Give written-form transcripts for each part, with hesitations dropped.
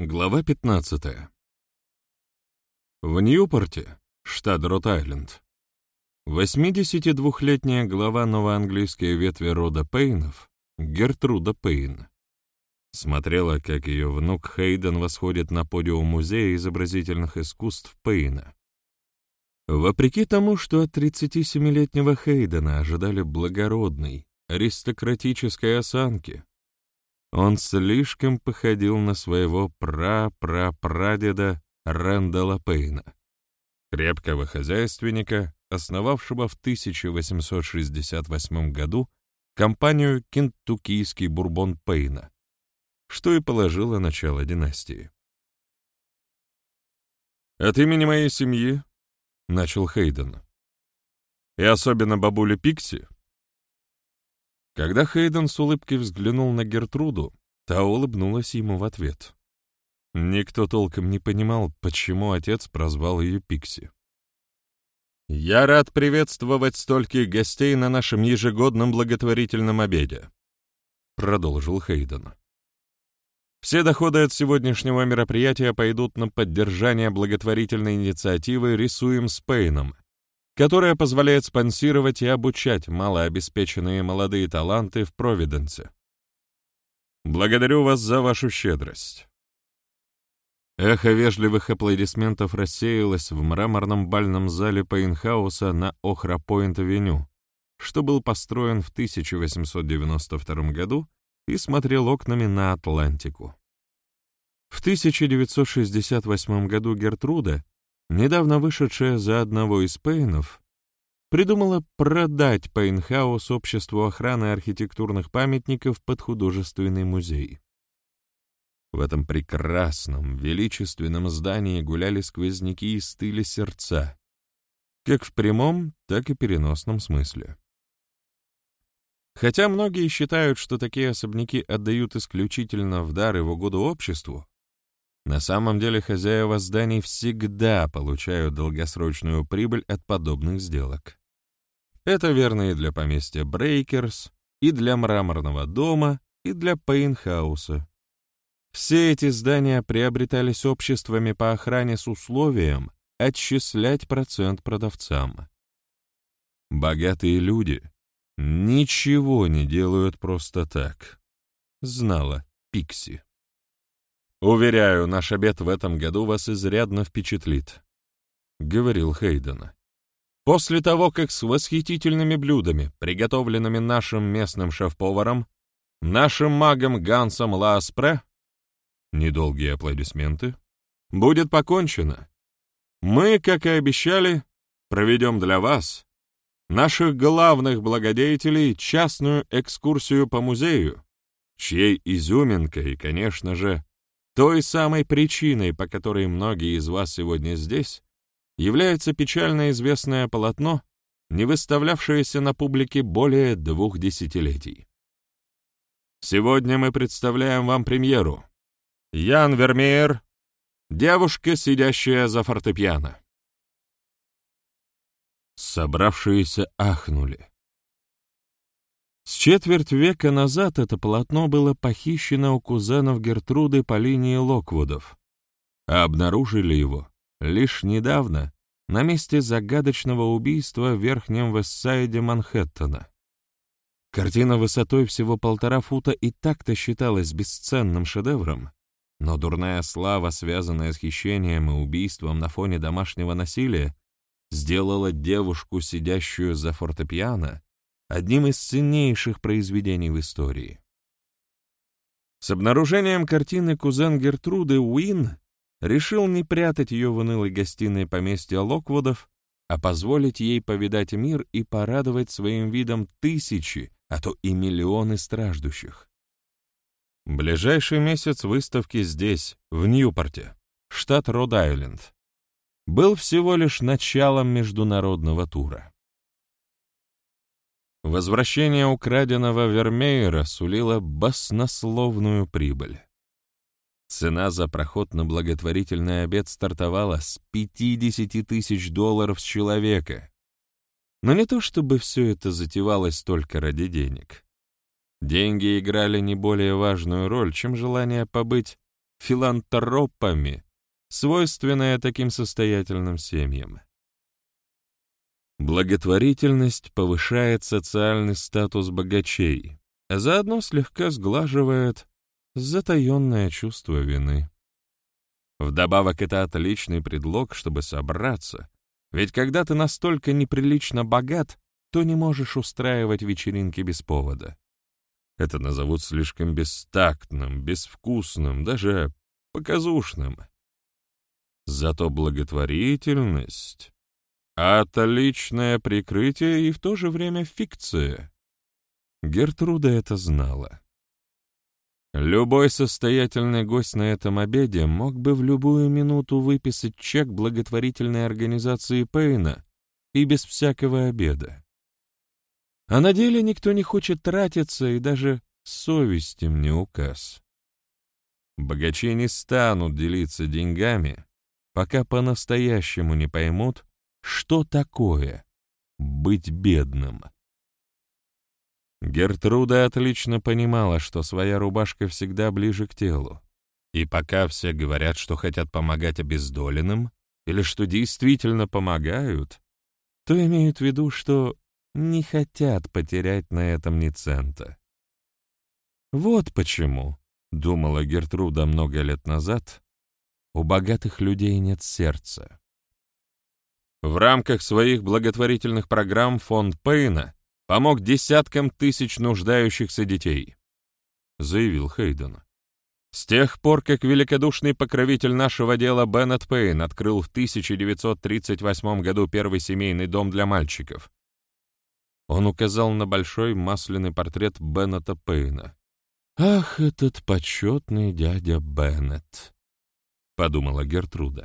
Глава 15. В Ньюпорте, штат Род-Айленд, 82-летняя глава новоанглийской ветви рода Пейнов, Гертруда Пейн, смотрела, как ее внук Хейден восходит на подиум Музея изобразительных искусств Пейна. Вопреки тому, что от 37-летнего Хейдена ожидали благородной, аристократической осанки, он слишком походил на своего пра-пра-прадеда Рэндала Пейна, крепкого хозяйственника, основавшего в 1868 году компанию «Кентуккийский бурбон Пейна», что и положило начало династии. «От имени моей семьи», — начал Хейден, — «и особенно бабули Пикси». Когда Хейден с улыбкой взглянул на Гертруду, та улыбнулась ему в ответ. Никто толком не понимал, почему отец прозвал ее Пикси. «Я рад приветствовать стольких гостей на нашем ежегодном благотворительном обеде», — продолжил Хейден. «Все доходы от сегодняшнего мероприятия пойдут на поддержание благотворительной инициативы «Рисуем с Пейном», которая позволяет спонсировать и обучать малообеспеченные молодые таланты в Провиденсе. Благодарю вас за вашу щедрость». Эхо вежливых аплодисментов рассеялось в мраморном бальном зале Пейнхауса на Охра-Пойнт-авеню, что был построен в 1892 году и смотрел окнами на Атлантику. В 1968 году Гертруда, недавно вышедшая за одного из Пейнов, придумала продать Пейнхаус обществу охраны архитектурных памятников под художественный музей. В этом прекрасном, величественном здании гуляли сквозняки из стиля сердца, как в прямом, так и переносном смысле. Хотя многие считают, что такие особняки отдают исключительно в дар и в угоду обществу, на самом деле хозяева зданий всегда получают долгосрочную прибыль от подобных сделок. Это верно и для поместья Брейкерс, и для Мраморного дома, и для Пейнхауса. Все эти здания приобретались обществами по охране с условием отчислять процент продавцам. Богатые люди ничего не делают просто так, знала Пикси. «Уверяю, наш обед в этом году вас изрядно впечатлит», — говорил Хейден. «После того, как с восхитительными блюдами, приготовленными нашим местным шеф-поваром, нашим магом Гансом Лааспре, недолгие аплодисменты, будет покончено, мы, как и обещали, проведем для вас, наших главных благодетелей, частную экскурсию по музею, чьей изюминкой, конечно же, той самой причиной, по которой многие из вас сегодня здесь, является печально известное полотно, не выставлявшееся на публике более 2 десятилетий. Сегодня мы представляем вам премьеру. Ян Вермеер, девушка, сидящая за фортепиано. Собравшиеся ахнули. С четверть века назад это полотно было похищено у кузенов Гертруды по линии Локвудов, а обнаружили его лишь недавно на месте загадочного убийства в Верхнем Вестсайде Манхэттена. Картина высотой всего 1,5 фута и так-то считалась бесценным шедевром, но дурная слава, связанная с хищением и убийством на фоне домашнего насилия, сделала девушку, сидящую за фортепиано, одним из ценнейших произведений в истории. С обнаружением картины кузен Гертруды Уин решил не прятать ее в унылой гостиной поместья Локвудов, а позволить ей повидать мир и порадовать своим видом тысячи, а то и миллионы страждущих. Ближайший месяц выставки здесь, в Ньюпорте, штат Род-Айленд, был всего лишь началом международного тура. Возвращение украденного Вермеера сулило баснословную прибыль. Цена за проход на благотворительный обед стартовала с $50 тысяч с человека. Но не то чтобы все это затевалось только ради денег. Деньги играли не более важную роль, чем желание побыть филантропами, свойственное таким состоятельным семьям. Благотворительность повышает социальный статус богачей, а заодно слегка сглаживает затаенное чувство вины. Вдобавок, это отличный предлог, чтобы собраться, ведь когда ты настолько неприлично богат, то не можешь устраивать вечеринки без повода. Это назовут слишком бестактным, безвкусным, даже показушным. Зато благотворительность — отличное прикрытие и в то же время фикция. Гертруда это знала. Любой состоятельный гость на этом обеде мог бы в любую минуту выписать чек благотворительной организации Пейна и без всякого обеда. А на деле никто не хочет тратиться, и даже совесть им не указ. Богачи не станут делиться деньгами, пока по-настоящему не поймут, что такое быть бедным. Гертруда отлично понимала, что своя рубашка всегда ближе к телу. И пока все говорят, что хотят помогать обездоленным, или что действительно помогают, то имеют в виду, что не хотят потерять на этом ни цента. Вот почему, думала Гертруда много лет назад, у богатых людей нет сердца. В рамках своих благотворительных программ фонд Пейна помог десяткам тысяч нуждающихся детей, заявил Хейден. С тех пор, как великодушный покровитель нашего дела Беннет Пейн открыл в 1938 году первый семейный дом для мальчиков. Он указал на большой масляный портрет Беннета Пейна. «Ах, этот почетный дядя Беннет», — подумала Гертруда.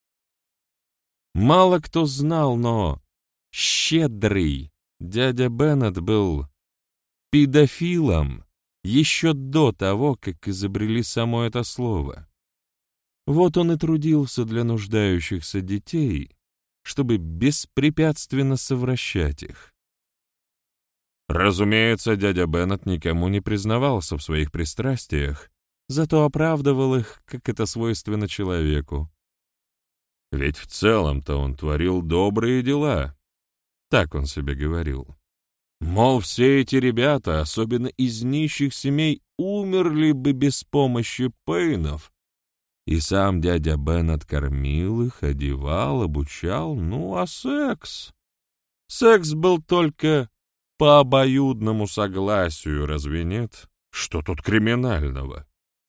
Мало кто знал, но щедрый дядя Беннет был педофилом еще до того, как изобрели само это слово. Вот он и трудился для нуждающихся детей, чтобы беспрепятственно совращать их. Разумеется, дядя Беннет никому не признавался в своих пристрастиях, зато оправдывал их, как это свойственно человеку. Ведь в целом-то он творил добрые дела, так он себе говорил. Мол, все эти ребята, особенно из нищих семей, умерли бы без помощи Пейнов. И сам дядя Беннет кормил их, одевал, обучал, ну а секс? Секс был только по обоюдному согласию, разве нет? Что тут криминального?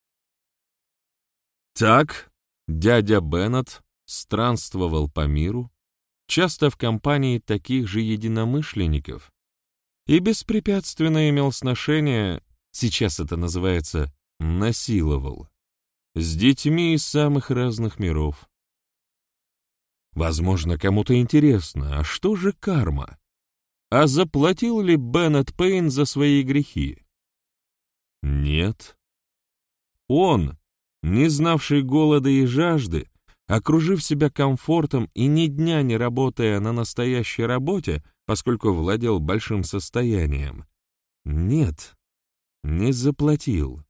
Так, дядя Беннет странствовал по миру, часто в компании таких же единомышленников, и беспрепятственно имел сношение, сейчас это называется «насиловал», с детьми из самых разных миров. Возможно, кому-то интересно, а что же карма? А заплатил ли Беннет Пейн за свои грехи? Нет. Он, не знавший голода и жажды, окружив себя комфортом и ни дня не работая на настоящей работе, поскольку владел большим состоянием, нет, не заплатил.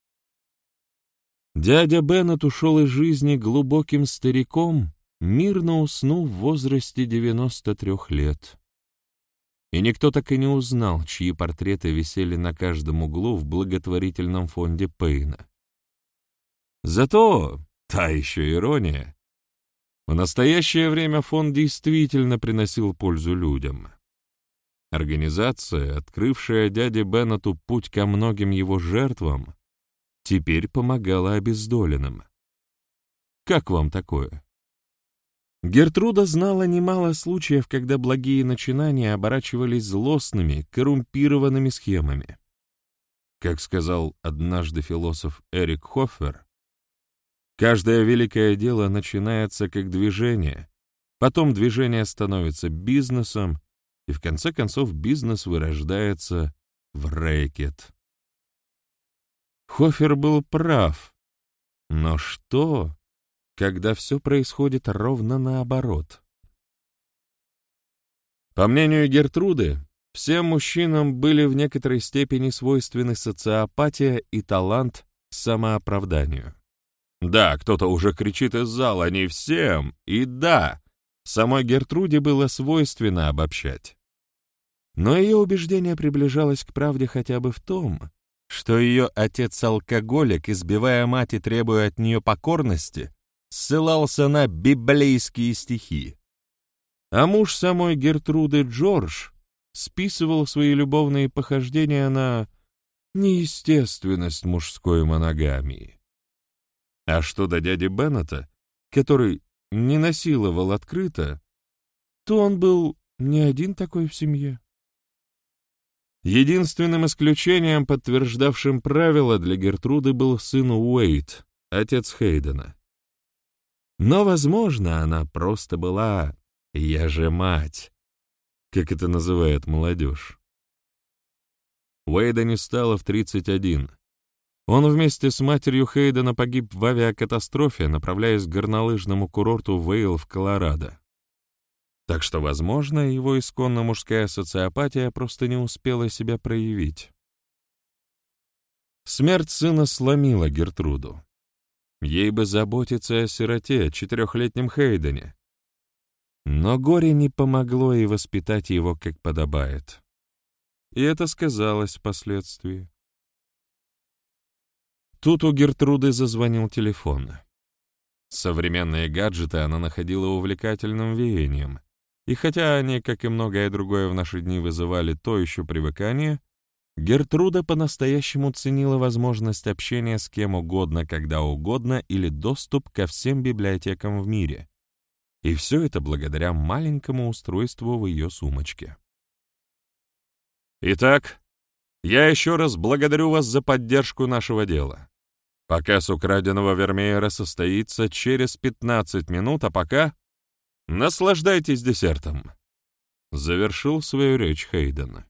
Дядя Беннет ушел из жизни глубоким стариком, мирно уснув в возрасте 93 лет. И никто так и не узнал, чьи портреты висели на каждом углу в благотворительном фонде Пейна. Зато, та еще ирония, в настоящее время фонд действительно приносил пользу людям. Организация, открывшая дяде Беннету путь ко многим его жертвам, теперь помогала обездоленным. Как вам такое? Гертруда знала немало случаев, когда благие начинания оборачивались злостными, коррумпированными схемами. Как сказал однажды философ Эрик Хоффер, каждое великое дело начинается как движение, потом движение становится бизнесом, и в конце концов бизнес вырождается в рэкет. Хоффер был прав, но что, когда все происходит ровно наоборот? По мнению Гертруды, всем мужчинам были в некоторой степени свойственны социопатия и талант к самооправданию. Да, кто-то уже кричит из зала, не всем, и да, самой Гертруде было свойственно обобщать. Но ее убеждение приближалось к правде хотя бы в том, что ее отец-алкоголик, избивая мать и требуя от нее покорности, ссылался на библейские стихи. А муж самой Гертруды, Джордж, списывал свои любовные похождения на неестественность мужской моногамии. А что до дяди Беннета, который не насиловал открыто, то он был не один такой в семье. Единственным исключением, подтверждавшим правило для Гертруды, был сын Уэйт, отец Хейдена. Но, возможно, она просто была «я же мать», как это называет молодежь. Уэйда не стало в 31. Он вместе с матерью Хейдена погиб в авиакатастрофе, направляясь к горнолыжному курорту Вейл в Колорадо. Так что, возможно, его исконно мужская социопатия просто не успела себя проявить. Смерть сына сломила Гертруду. Ей бы заботиться о сироте, 4-летнем Хейдене. Но горе не помогло ей воспитать его как подобает. И это сказалось впоследствии. Тут у Гертруды зазвонил телефон. Современные гаджеты она находила увлекательным веянием, и хотя они, как и многое другое в наши дни, вызывали то еще привыкание, Гертруда по-настоящему ценила возможность общения с кем угодно, когда угодно или доступ ко всем библиотекам в мире. И все это благодаря маленькому устройству в ее сумочке. Итак, я еще раз благодарю вас за поддержку нашего дела. Показ украденного Вермеера состоится через 15 минут, а пока наслаждайтесь десертом. Завершил свою речь Хейден.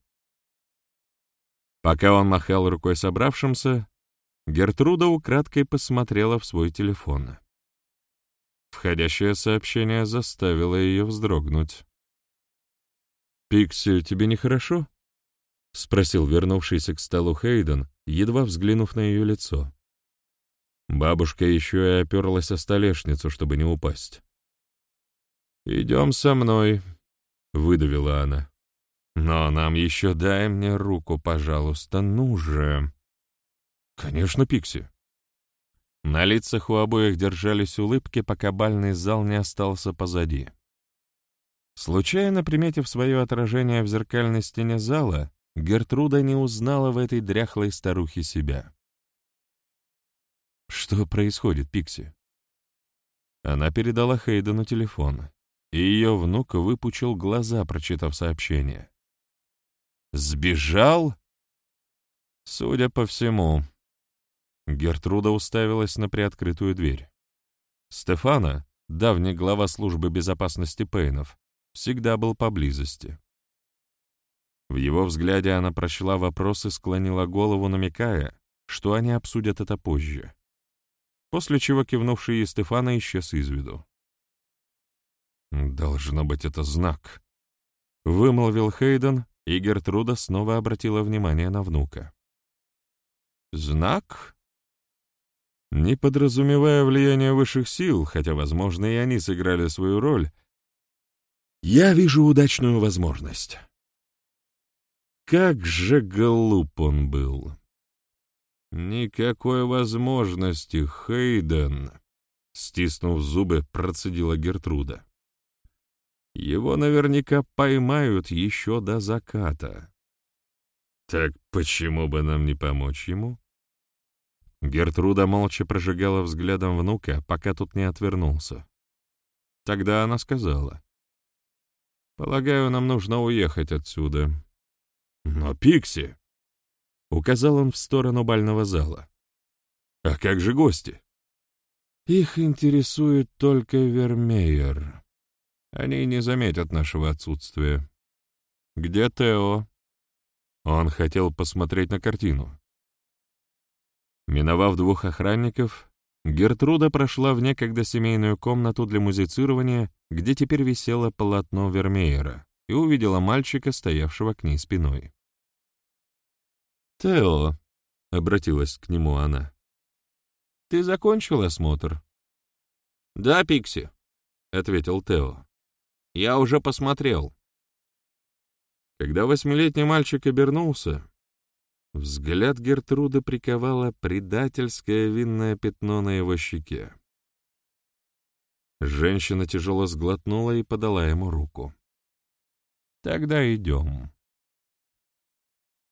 Пока он махал рукой собравшимся, Гертруда украдкой посмотрела в свой телефон. Входящее сообщение заставило ее вздрогнуть. «Пикси, тебе нехорошо?» — спросил вернувшийся к столу Хейден, едва взглянув на ее лицо. Бабушка еще и оперлась о столешницу, чтобы не упасть. «Идем со мной», — выдавила она. «Но нам еще дай мне руку, пожалуйста, ну же». «Конечно, Пикси». На лицах у обоих держались улыбки, пока бальный зал не остался позади. Случайно приметив свое отражение в зеркальной стене зала, Гертруда не узнала в этой дряхлой старухе себя. «Что происходит, Пикси?» Она передала Хейдену телефон, и ее внук выпучил глаза, прочитав сообщение. «Сбежал?» «Судя по всему». Гертруда уставилась на приоткрытую дверь. Стефана, давний глава службы безопасности Пейнов, всегда был поблизости. В его взгляде она прочла вопрос и склонила голову, намекая, что они обсудят это позже. После чего кивнувший ей Стефана исчез из виду. «Должно быть, это знак», — вымолвил Хейден, и Гертруда снова обратила внимание на внука. «Знак?» Не подразумевая влияние высших сил, хотя, возможно, и они сыграли свою роль, я вижу удачную возможность. Как же глуп он был! «Никакой возможности, Хейден!» — стиснув зубы, процедила Гертруда. «Его наверняка поймают еще до заката. Так почему бы нам не помочь ему?» Гертруда молча прожигала взглядом внука, пока тот не отвернулся. Тогда она сказала: «Полагаю, нам нужно уехать отсюда». «Но, Пикси!» — указал он в сторону бального зала. «А как же гости?» «Их интересует только Вермеер. Они не заметят нашего отсутствия. Где Тео?» Он хотел посмотреть на картину. Миновав 2 охранников, Гертруда прошла в некогда семейную комнату для музицирования, где теперь висело полотно Вермеера, и увидела мальчика, стоявшего к ней спиной. «Тео», — обратилась к нему она, — ты закончил осмотр?» «Да, Пикси», — ответил Тео. «Я уже посмотрел». Когда 8-летний мальчик обернулся, взгляд Гертруды приковало предательское винное пятно на его щеке. Женщина тяжело сглотнула и подала ему руку. «Тогда идем».